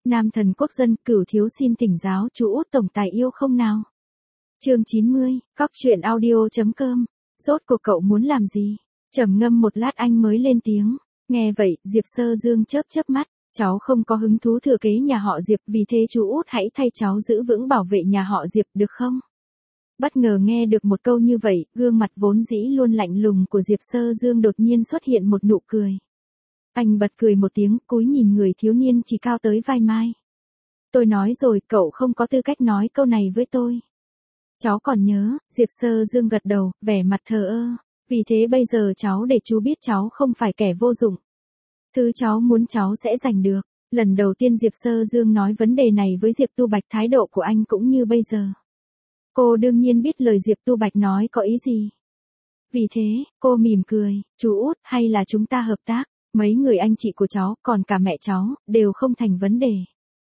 Nam thần quốc dân, Cửu thiếu xin thỉnh giáo chú út tổng tài yêu không nào. Chương 90, Cóc truyện audio.com. Rốt cuộc cậu muốn làm gì? Trầm ngâm một lát anh mới lên tiếng. Nghe vậy, Diệp Sơ Dương chớp chớp mắt. Cháu không có hứng thú thừa kế nhà họ Diệp, vì thế chú út hãy thay cháu giữ vững bảo vệ nhà họ Diệp được không? Bất ngờ nghe được một câu như vậy, gương mặt vốn dĩ luôn lạnh lùng của Diệp Sơ Dương đột nhiên xuất hiện một nụ cười. Anh bật cười một tiếng, cúi nhìn người thiếu niên chỉ cao tới vai mai. Tôi nói rồi, cậu không có tư cách nói câu này với tôi. Cháu còn nhớ, Diệp Sơ Dương gật đầu, vẻ mặt thờ ơ. Vì thế bây giờ cháu để chú biết cháu không phải kẻ vô dụng. Thứ cháu muốn cháu sẽ giành được. Lần đầu tiên Diệp Sơ Dương nói vấn đề này với Diệp Tu Bạch, thái độ của anh cũng như bây giờ. Cô đương nhiên biết lời Diệp Tu Bạch nói có ý gì. Vì thế, cô mỉm cười, chú út, hay là chúng ta hợp tác, mấy người anh chị của cháu, còn cả mẹ cháu, đều không thành vấn đề.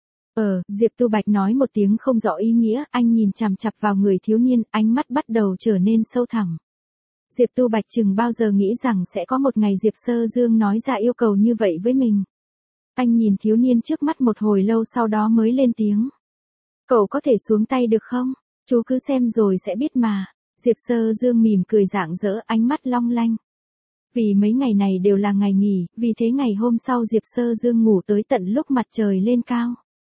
Diệp Tu Bạch nói một tiếng không rõ ý nghĩa, anh nhìn chằm chằm vào người thiếu niên, ánh mắt bắt đầu trở nên sâu thẳm. Diệp Tu Bạch chừng bao giờ nghĩ rằng sẽ có một ngày Diệp Sơ Dương nói ra yêu cầu như vậy với mình. Anh nhìn thiếu niên trước mắt một hồi lâu sau đó mới lên tiếng. Cậu có thể xuống tay được không? Chú cứ xem rồi sẽ biết mà. Diệp Sơ Dương mỉm cười rạng rỡ, ánh mắt long lanh. Vì mấy ngày này đều là ngày nghỉ, vì thế ngày hôm sau Diệp Sơ Dương ngủ tới tận lúc mặt trời lên cao.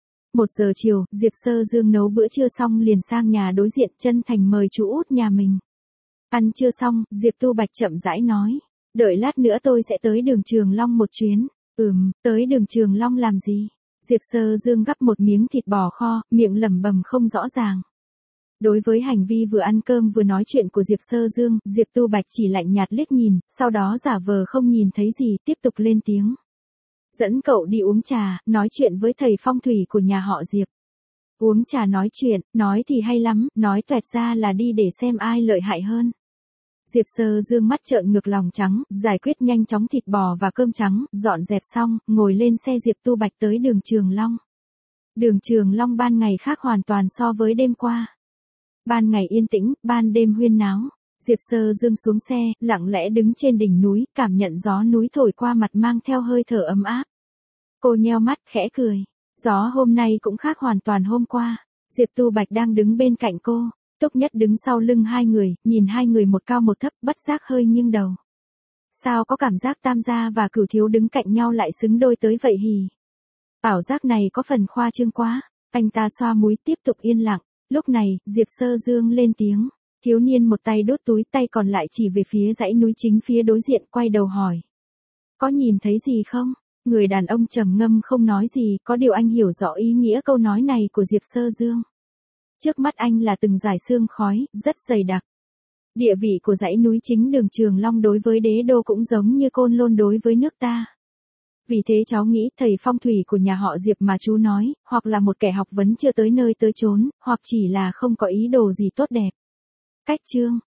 1 giờ chiều, Diệp Sơ Dương nấu bữa trưa xong liền sang nhà đối diện, chân thành mời chú út nhà mình. Ăn trưa xong, Diệp Tu Bạch chậm rãi nói. Đợi lát nữa tôi sẽ tới đường Trường Long một chuyến. Tới đường Trường Long làm gì? Diệp Sơ Dương gắp một miếng thịt bò kho, miệng lẩm bẩm không rõ ràng. Đối với hành vi vừa ăn cơm vừa nói chuyện của Diệp Sơ Dương, Diệp Tu Bạch chỉ lạnh nhạt liếc nhìn, sau đó giả vờ không nhìn thấy gì, tiếp tục lên tiếng. Dẫn cậu đi uống trà, nói chuyện với thầy phong thủy của nhà họ Diệp. Uống trà nói chuyện, nói thì hay lắm, nói toẹt ra là đi để xem ai lợi hại hơn. Diệp Sơ Dương mắt trợn ngược lòng trắng, giải quyết nhanh chóng thịt bò và cơm trắng, dọn dẹp xong, ngồi lên xe Diệp Tu Bạch tới đường Trường Long. Đường Trường Long ban ngày khác hoàn toàn so với đêm qua. Ban ngày yên tĩnh, ban đêm huyên náo. Diệp Sơ Dương xuống xe, lặng lẽ đứng trên đỉnh núi, cảm nhận gió núi thổi qua mặt mang theo hơi thở ấm áp. Cô nheo mắt, khẽ cười. Gió hôm nay cũng khác hoàn toàn hôm qua. Diệp Tu Bạch đang đứng bên cạnh cô. Túc Nhất đứng sau lưng hai người, nhìn hai người một cao một thấp, bất giác hơi nghiêng đầu. Sao có cảm giác Tam gia và Cửu thiếu đứng cạnh nhau lại xứng đôi tới vậy hì? Ảo giác này có phần khoa trương quá. Anh ta xoa mũi tiếp tục yên lặng. Lúc này, Diệp Sơ Dương lên tiếng. Thiếu niên một tay đốt túi, tay còn lại chỉ về phía dãy núi chính phía đối diện, quay đầu hỏi. Có nhìn thấy gì không? Người đàn ông trầm ngâm không nói gì, có điều anh hiểu rõ ý nghĩa câu nói này của Diệp Sơ Dương. Trước mắt anh là từng dải sương khói, rất dày đặc. Địa vị của dãy núi chính đường Trường Long đối với đế đô cũng giống như Côn Lôn đối với nước ta. Vì thế cháu nghĩ thầy phong thủy của nhà họ Diệp mà chú nói, hoặc là một kẻ học vấn chưa tới nơi tới chốn, hoặc chỉ là không có ý đồ gì tốt đẹp. Cách chương